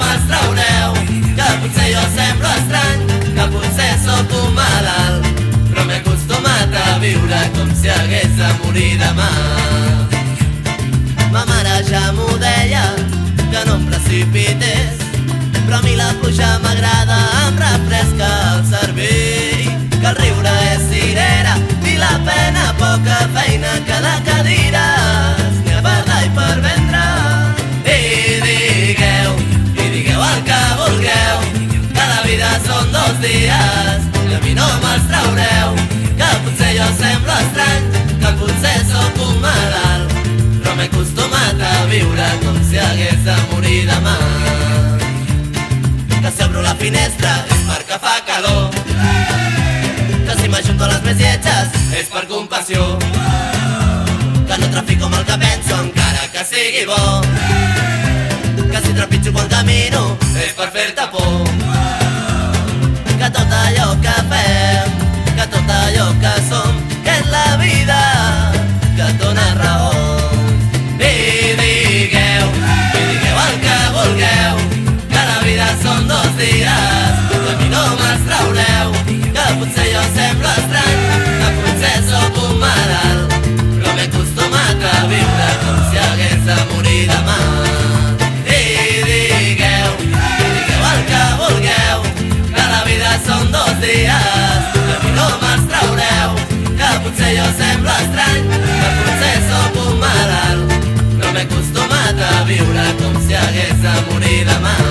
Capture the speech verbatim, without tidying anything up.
me'ls traureu, que potser jo semblo estrany, que potser sóc un malalt, però m'he acostumat a viure com si hagués de morir demà. Ma mare ja m'ho deia, que no em precipités, però a mi la pluja m'agrada, em refresca el cervell, que el riure és cirera i la pena poca feina, que de cadires n'hi ha per dar i per vendre. I digueu, i digueu el que vulgueu, que la vida són dos dies i a mi no me'ls traureu, que potser jo semblo estrany, que potser sóc un malalt, però m'he acostumat a viure com si hagués de morir demà. Que si obro la finestra és perquè fa calor, que si m'ajunto a les més lletges és per compassió, que no trafico amb el que penso encara que sigui bo, que si trepitjo quan camino és per fer-te por, que tot allò que fem, que tot allò que som, que és la vida que et dona raons. I digueu, i digueu el que vulgueu, que la vida són dos dies, que a mi no me'ls traureu, que potser jo semblo estrany, que potser sóc un malalt, però m'he acostumat a viure com si hagués de morir demà. I digueu, i digueu el que vulgueu, que la vida són dos dies, que a mi no me'ls traureu, que potser jo semblo estrany, que potser sóc un malalt, però m'he acostumat a viure com si hagués de morir demà.